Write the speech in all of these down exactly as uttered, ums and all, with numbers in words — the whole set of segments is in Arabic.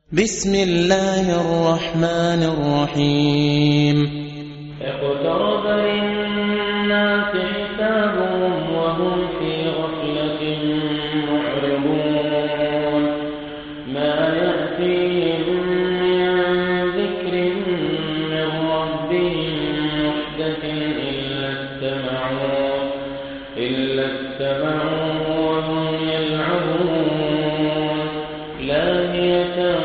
بسم الله الرحمن الرحيم اقترب للناس حسابهم وهم في غفلة معرضون ما يأتيهم من ذكر من ربهم محدث إلا استمعوه إلا استمعوه وهم يلعبون لاهية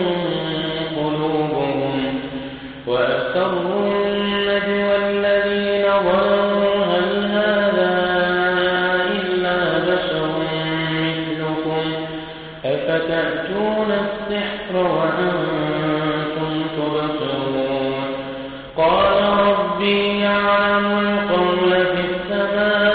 قلوبهم وأسروا النجوى الذين ظلموا هل هذا إلا بشر مثلكم أفتأتون السحر وأنتم تبصرون قال ربي يعلم القول في السماء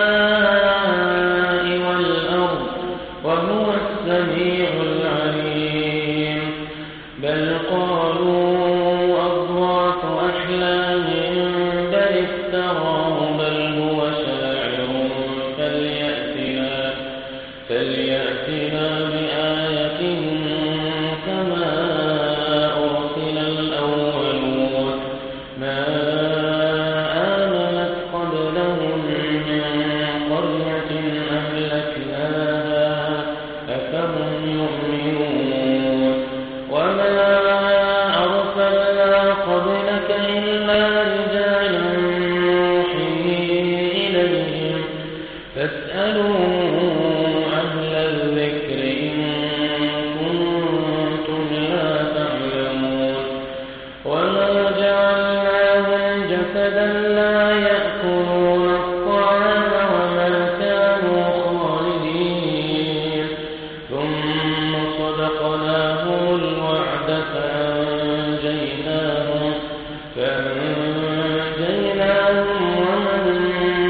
والأرض وهو السميع العليم بل قالوا أضغاث أحلام بل افتراه بل هو شاعر فليأتنا فليأتنا بآية كما أرسل الأولون ما آمنت قبلهم من قرية أهلكناها أفهم يؤمنون وما أرسلنا قبلك إلا رجالا نوحي إليهم فاسألوا أهل الذكر إن كنتم لا تعلمون وما جعلناهم جسدا لا يأكلون الطعام وما كانوا خالدين ثم صدقناهم الوعد فأنجيناهم فأنجيناهم ومن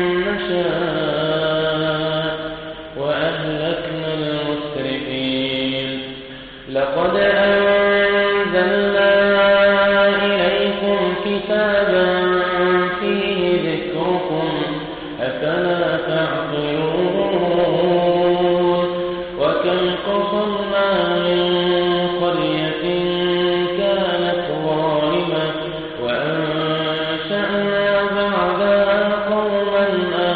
نشاء وأهلكنا المسرفين لقد أنزلنا إليكم كتابا فيه ذكركم أفلا تعقلون وكم قصرنا من قرية كانت ظالمة وأنشأنا بعدها قوما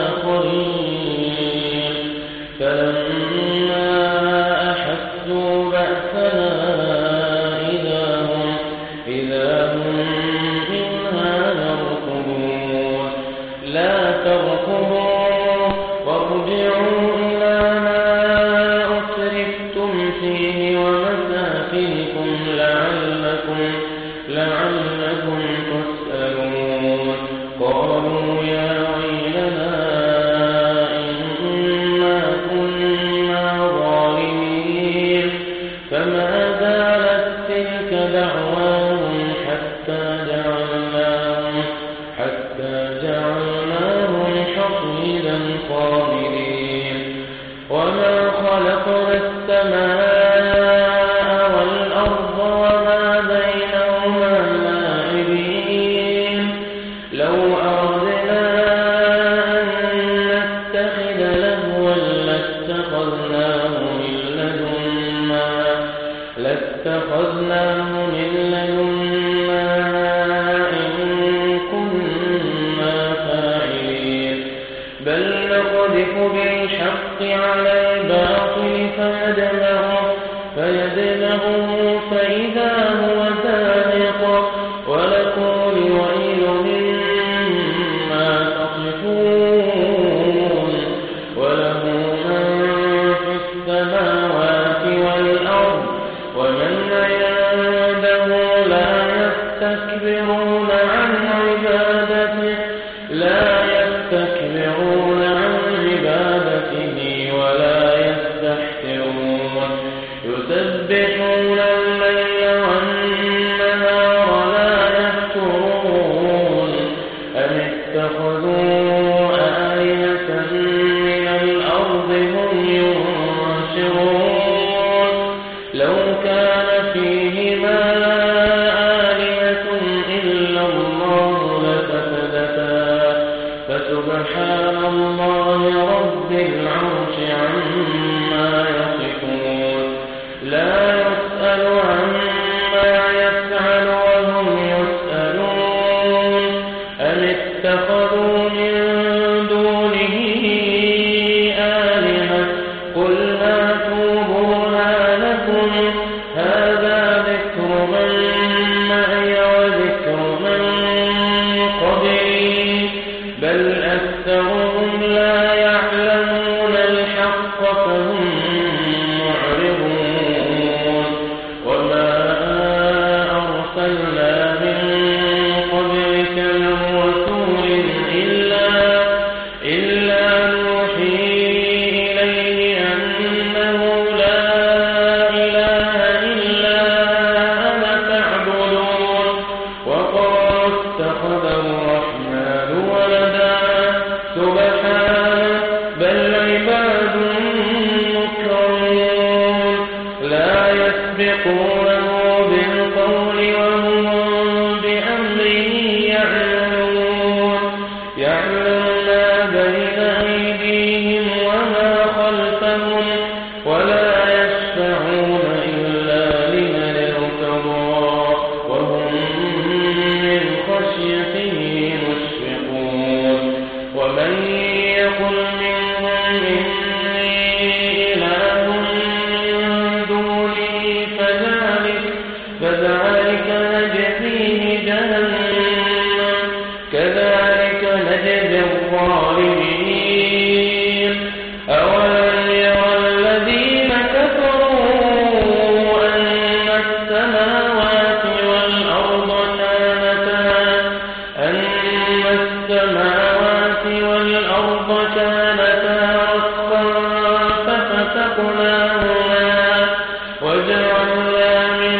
آخرين فلما أحسوا بأسنا إذا هم إذا هم منها يركضون لا تركضوا وارجعوا إلى ما أسرفتم فيه ومساكنكم لعلكم لعلكم تسألون قالوا يا ويلنا إنا كنا ظالمين فما زالت تلك دعواهم حتى جعلناهم حتى جعلناهم حصيدا خامدين وما خلقنا السماء والأرض وما بينهما لاعبين لو أردنا أن نتخذ لهوا لاتخذناه من لدنا لاتخذناه من لدنا إن كنا فاعلين بل نقذف بالحق على الباطل فيدمغه فيدمغه فإذا هو زاهق ولكم الويل مما تصفون وله من في السماوات والأرض ومن عنده لا يستكبرون عن عبادته لا يستكبرون عن عبادته ولا يستحسرون يسبحون الليل والنهار لا يفترون أم اتخذوا آلهة من الأرض هم ينشرون لو كان فيهما آلهة إلا الله لفسدتا فسبحان الله رب العرش عما يصفون لا يسأل عما له بالقول وهم بأمره يعملون يعلم ما بين أيديهم وما خلفهم ولا يشفعون إلا لمن ارتضى وهم من خشيته مشفقون ومن يقل منهم إني إله من دونه فذلك فذلك نجزيه جهنم كذلك نجزي الظالمين أولم يرى الذين كفروا أن السماوات والأرض كانتا أن السماوات والأرض كانتا رتقا ففتقناهما وجعلنا من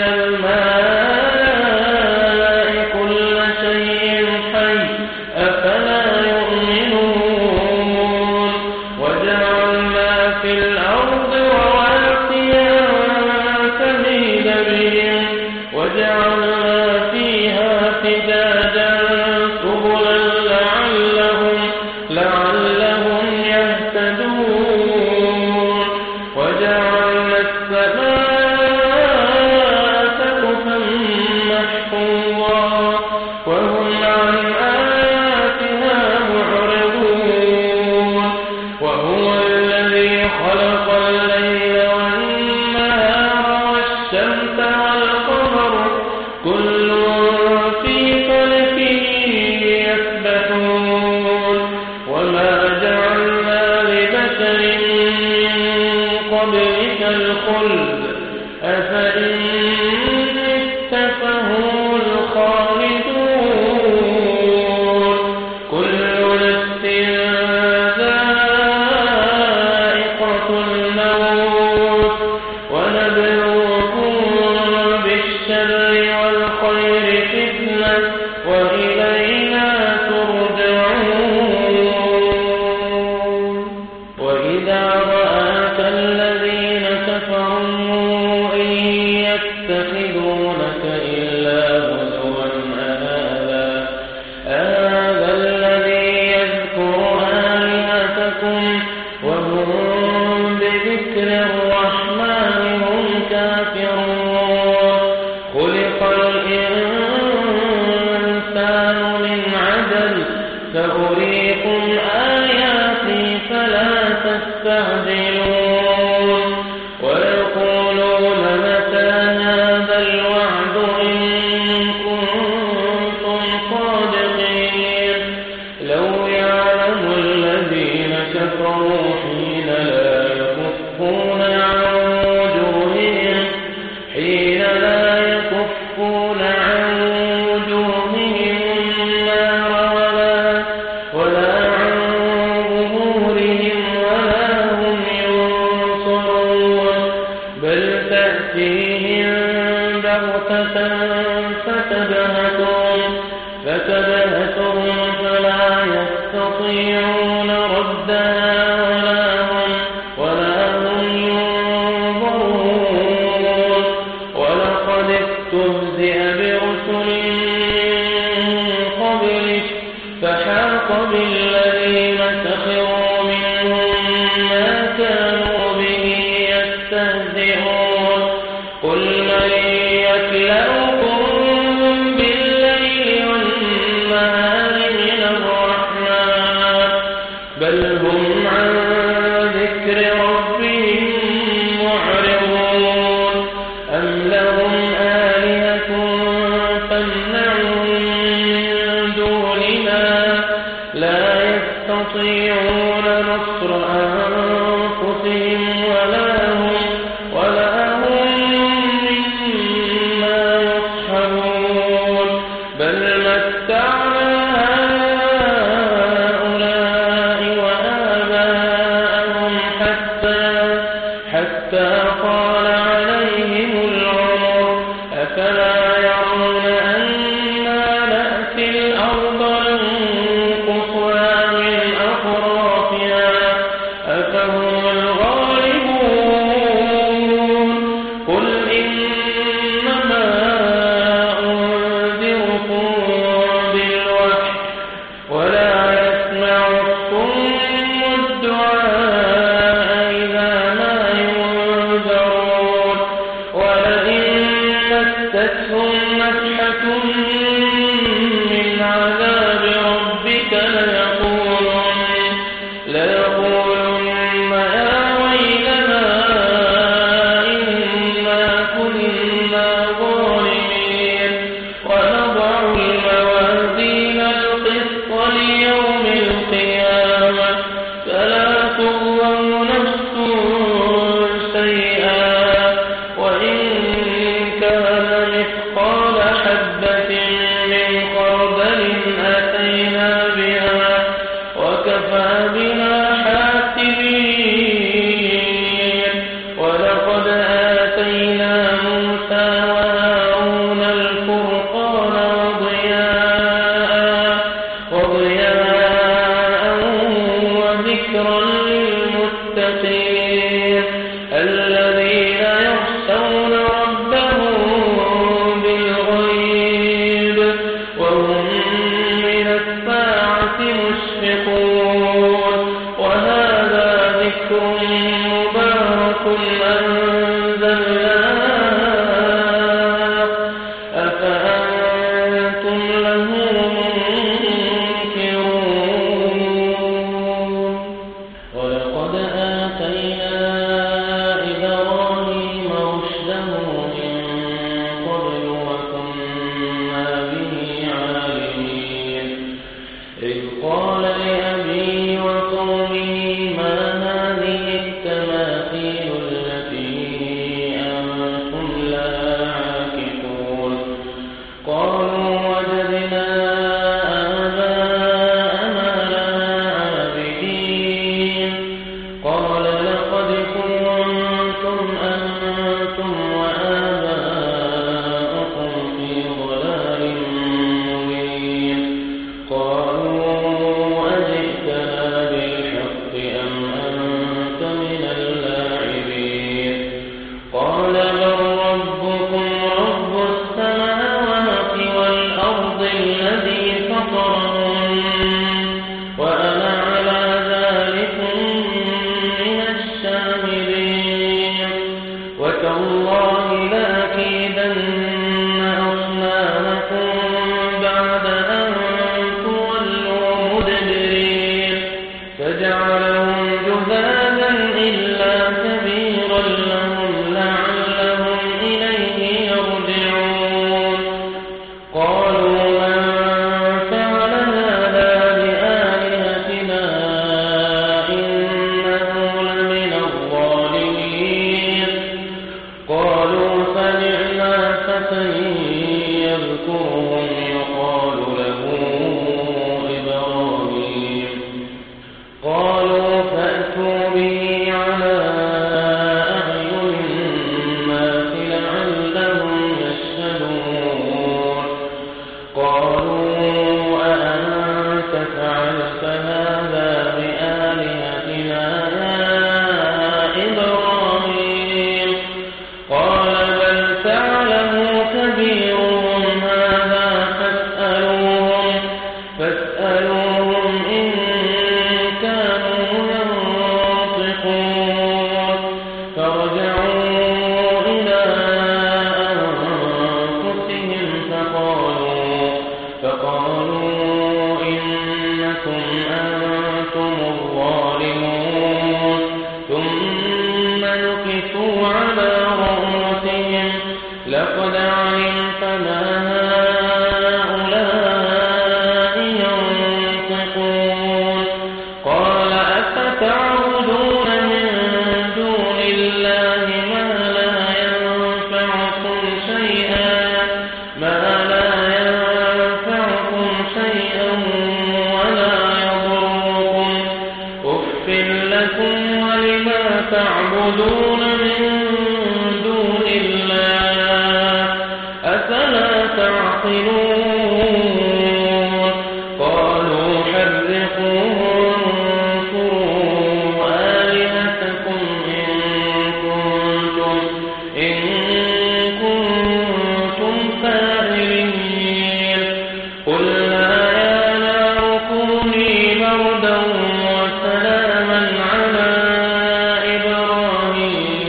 الماء كل شيء حي أفلا يؤمنون وجعلنا في الأرض رواسي أن تميد بهم وجعلنا فيها فجاجا سبلا لعلهم لعلهم يهتدون وجعلنا السماء سقفا محفوظا وهم عن آياتها معرضون وهو الذي خلق الليل والنهار والشمس والقمر كل في فلك يسبحون وما جعلنا لبشر من قبلك الخلد أفإن مت فهم الخالدون كل نفس ذائقة الموت ونبلوكم بالشر والخير فتنة وإلينا ترجعون وإذا رآك الذين كفروا إن يتخذونك إلا هزوا أهذا أهذا الذي يذكر آلهتكم وهم بذكر الرحمن هم كافرون خلق الإنسان من عجل سأريكم آياتي فلا تستعجلون ويقولون متى هذا الوعد إن كنتم صادقين لو يعلم الذين كفروا حين لا يكفون عن وجوههم حين لا يكفون عن وجوههم النار ولا ولا عن ظهورهم ولا هم ينصرون بل تأتيهم بغتة فتبهتهم فتبهتهم فلا يستطيعون ردها ولا هم ولا هم ينظرون ولقد استهزئ برسل من قبلك فحاق بالذين سخروا منهم ما كانوا به يستهزئون قل من يكلؤكم بالليل والنهار من الرحمن بل هم عن ذكر ربهم معرضون أم لهم آلهة تمنعهم من دوننا لا يستطيعون نصر أنفسهم ولا هم ولا هم مما يصحبون بل متعنا هؤلاء وآباءهم حتى حتى طال عليهم العمر أفلا يرون أنا نأتي الأرض ننقصها من أطرافها مستهم نفحة من عذاب ربك ليقولن ليقولن يا ويلنا إنا كنا ظالمين ونضع الموازين القسط ليوم القيامة فلا تظلم نفس شيئا وإن كان مثقال حبة من خردل أتينا بها وكفى بنا حاسبين ولقد آتينا موسى وهارون الفرقان وضياء وضياء وذكرا للمتقين الذين يخشون ربهم بالغيب وهم من الساعة مشفقون وهذا ذكر مبارك أنزلناه أفأنتم له منكرون ولقد آتينا إبراهيم رشده من قبل وكنا به عالمين إذ قال لأبيه وقومه ما هذه التماثيل التي أنتم لها عاكفون قالوا وجدنا آباءنا لها عابدين قال لقد كنتم أنتم وآباؤكم في ضلال مبين قالوا أجئتنا بالحق أم أنت من اللاعبين قال بل ربكم رب السماوات والأرض الذي فطرهن وأنا على ذلكم من الشاهدين وتالله لأكيدن أصنامكم بعد أن تولوا مدبرين فجعلهم جذاذا إلا كبيرا لهم لعلهم إليه يرجعون قالوا من فعل هذا بآلهتنا إنه لمن الظالمين قالوا سمعنا فتى يذكرهم يقال له إبراهيم قالوا فأتوا به على أعين الناس لعلهم يشهدون قالوا أأنت فعلت هذا بآلهتنا يا إبراهيم قال بل فعله كبيرهم هذا فاسألوهم فاسألوهم إن كانوا ينطقون فرجعوا إلى أنفسهم فقالوا فقالوا إنكم أنتم الظالمون ثم نكسوا على رؤوسهم لقد علمت ما هؤلاء ينطقون قال أفتعبدون من دون الله ما لا ينفعكم شيئا ما لا ينفعكم شيئا ولا يضركم أف لكم ولما تعبدون من دون الله أفلا تعقلون قالوا حرقوه وانصروا آلهتكم إن كنتم إن كنتم فاعلين قلنا يا نار كوني بردا وسلاما على إبراهيم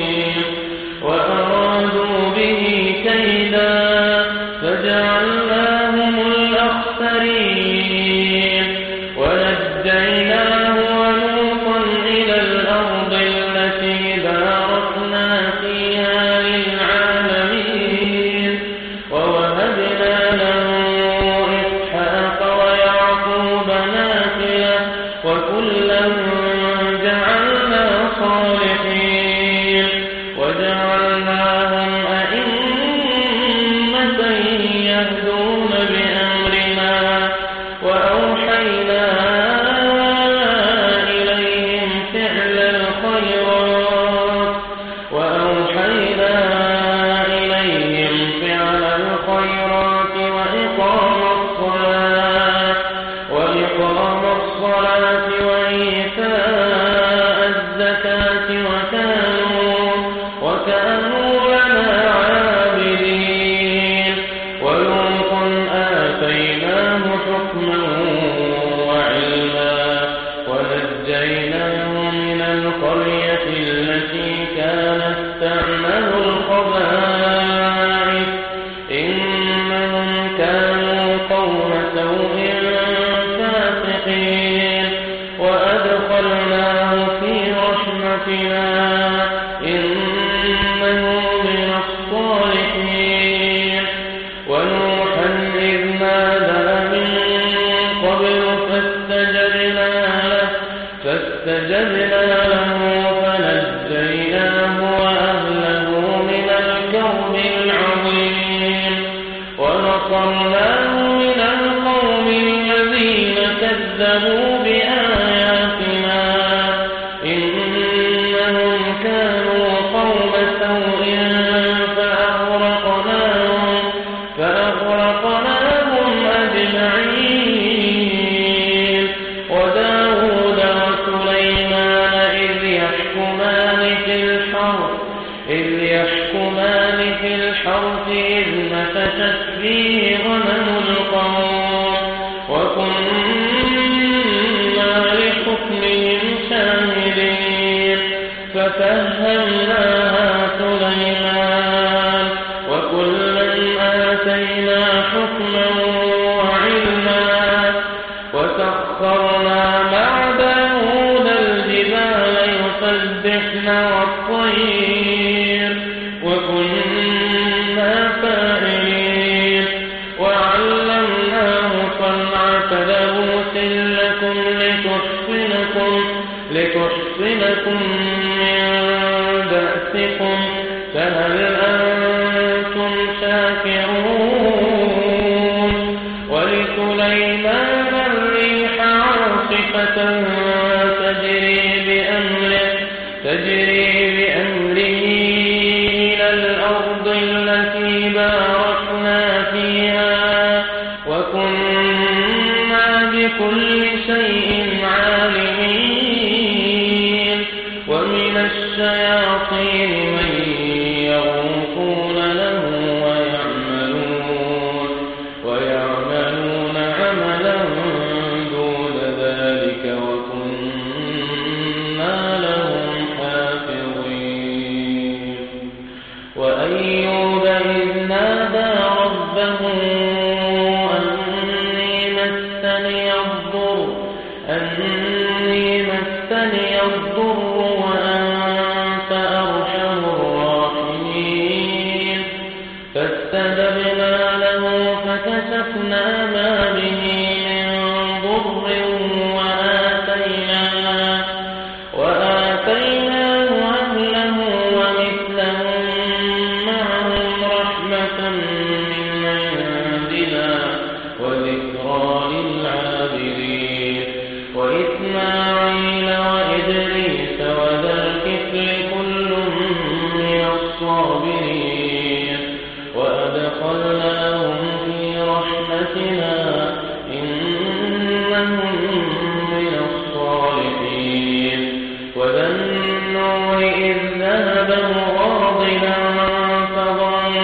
ونصرناه من القوم الذين كذبوا بآياتنا إنهم كانوا قوم سوء فأغرقناهم فأغرقناهم أجمعين وداود وسليمان إذ يحكمان في الحرث إذ يحكمان في الحرث إذ نفشت فيه غنم القوم وكنا لحكمهم شاهدين ففهمناها سليمان وكلا آتينا حكما وعلما وسخرنا مع داود الجبال يسبحن والطير وكنا فاعلين وعلمناه صنعة لبوس لكم لتحصنكم لتحصنكم من بأسكم فهل أنتم شاكرون ولسليمان الريح عاصفة تجري بأمره تجري بأمره إلى الأرض التي باركنا فيها وكنا بكل شيء عالمين ومن الشياطين من يغوصون له ويعملون ويعملون عملا دون ذلك وكنا لهم حافظين وأيوب إذ نادى ربه أني مسني الضر أني مسني الضر وأنت أرحم الراحمين فاستجبنا له فكشفنا ما به من ضر وآتيناه وآتيناه أهله ومثلهم معهم رحمة من عندنا وذكرى للعابدين وإسماعيل وإدريس وذا الكفل كل من الصابرين وأدخلناهم في رحمتنا إنهم من الصالحين وذا النور إذ ذهب مغاضبا فظن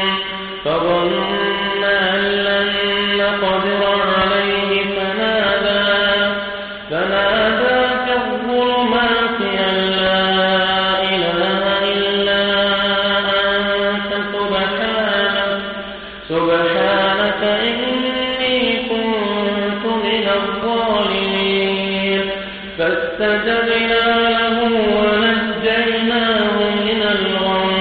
فظن أن لن نقدر عليه فنادى فنادى في الظلمات أن لا إله إلا أنت سبحانك سبحانك إني كنت من الظالمين فاستجبنا له ونجيناه من الغم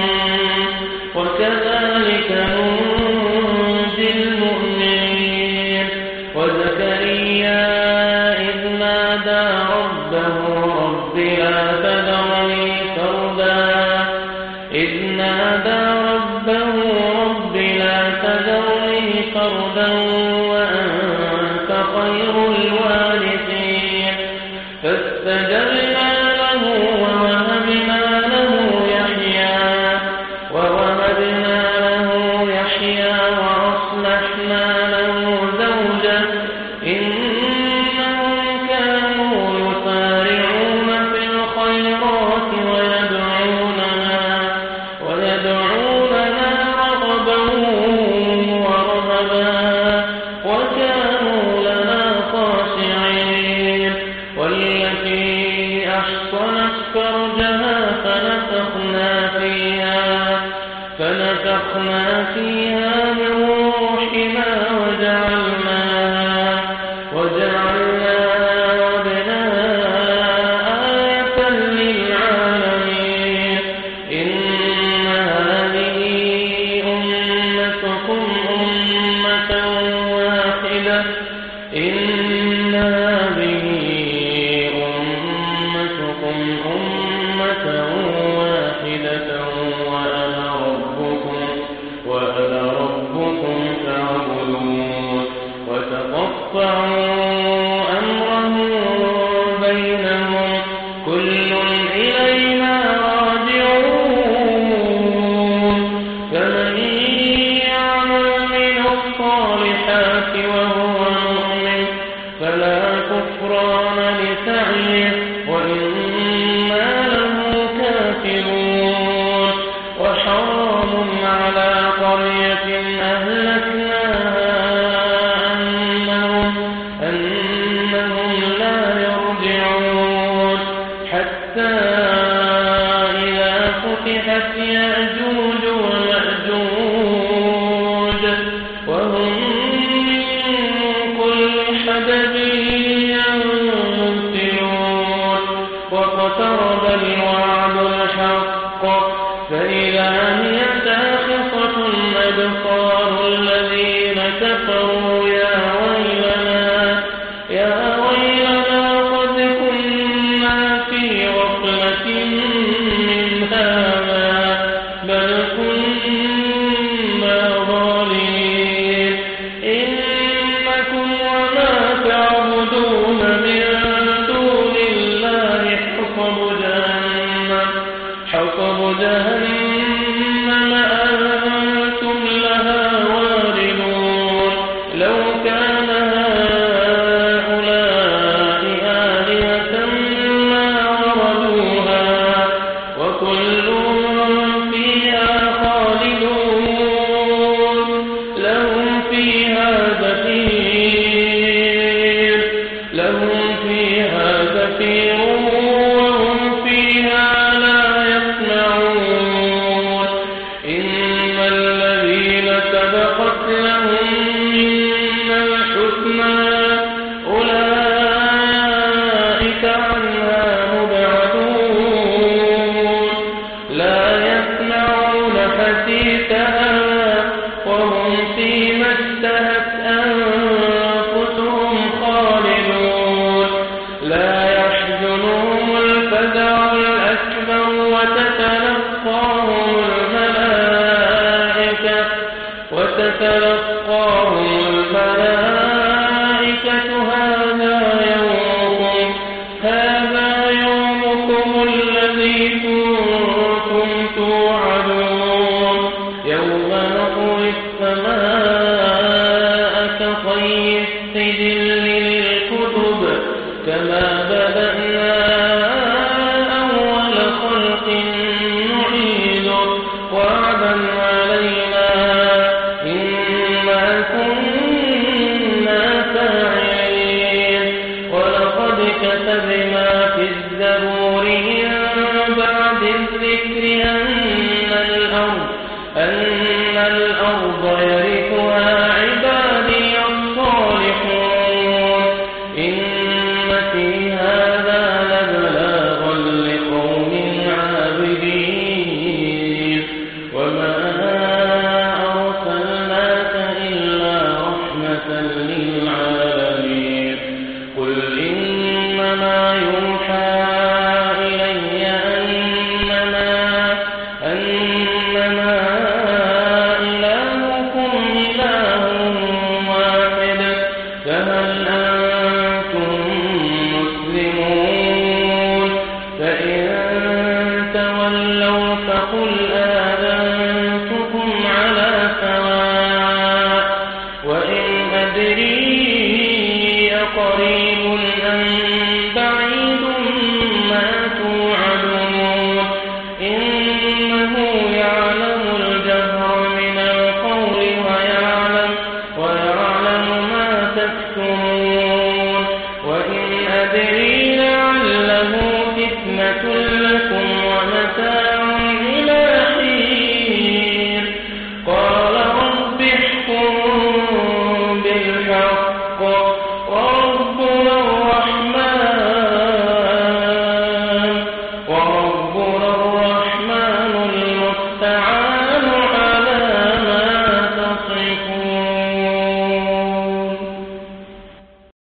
وكذلك ننجي المؤمنين وزكريا إذ نادى ربه رب لا تذرني فردا إذ نادى ربه رب لا تذرني فردا وأنت خير الوارثين فاستجبنا له ووهبنا له يحيى ووهبنا له يحيى وأصلحنا له زوجه إنهم كانوا يسارعون في الخيرات ويدعوننا ويدعوننا رغبا ورهبا وكانوا لنا خاشعين والتي أحصنت فرجها فنفخنا فيها فنفخنا فيها من روحنا وجعلناها وجعلناها وابناها آية للعالمين إن هذه أمتكم أمة واحدة إن هذه أمتكم أمة واحدة وأنا ربكم وأنا ربكم الصالحات وهو مؤمن فلا كفران لسعيه وإنا له كافرون وحرام على قرية أهلكناها أنهم, أنهم لا يرجعون حتى إذا فتحت يأجوج ومأجوج وهم من كل حدب ينسلون واقترب الوعد الحق فإذا هي شاخصة أبصار الذين كفروا يا ويلنا يا ويلنا قد كنا في غفلة من هذا بل كنا ظالمين إنكم وما تعبدون من دون الله حصب جهنم حصب جهنم أنتم لها واردون لو كان هؤلاء آلهة ما وردوها وكل فيها خالدون لهم فيها زفير لهم فيها زفير وهم فيها لا يسمعون إن الذين سبقت لهم منا الحسنى أولئك عنها مبعدون لا يسمعون حسيسها وهم فيما اشتهت أنفسهم خالدون لا يحزنهم الفزع الأكبر وتتلقاهم الملائكة وتتلقاهم الملائكة هذا يومكم هذا يومكم الذي كنتم توعدون يوم نطوي السماء كطي السجل للكتب كما بدأنا أول خلق نعيده وعدا علينا إنا كنا فاعلين ولقد كتبنا في الزبور من بعد الذكر أن الأرض أن الأرض يرثها عبادي الصالحون إن في هذا لبلاغا لقوم عابدين وما أرسلناك إلا رحمة للعالمين قل إنما يوحى إلي أنما أنما إلهكم إله واحد فهل أنتم مسلمون فإن تولوا فقل آذنتكم على سواء وإن أدري أقريب أم بعيد ما توعدون إنه يعلم الجهر من القول ويعلم ويعلم ما تكتمون وإن أدري لعله فتنة لكم ومتاع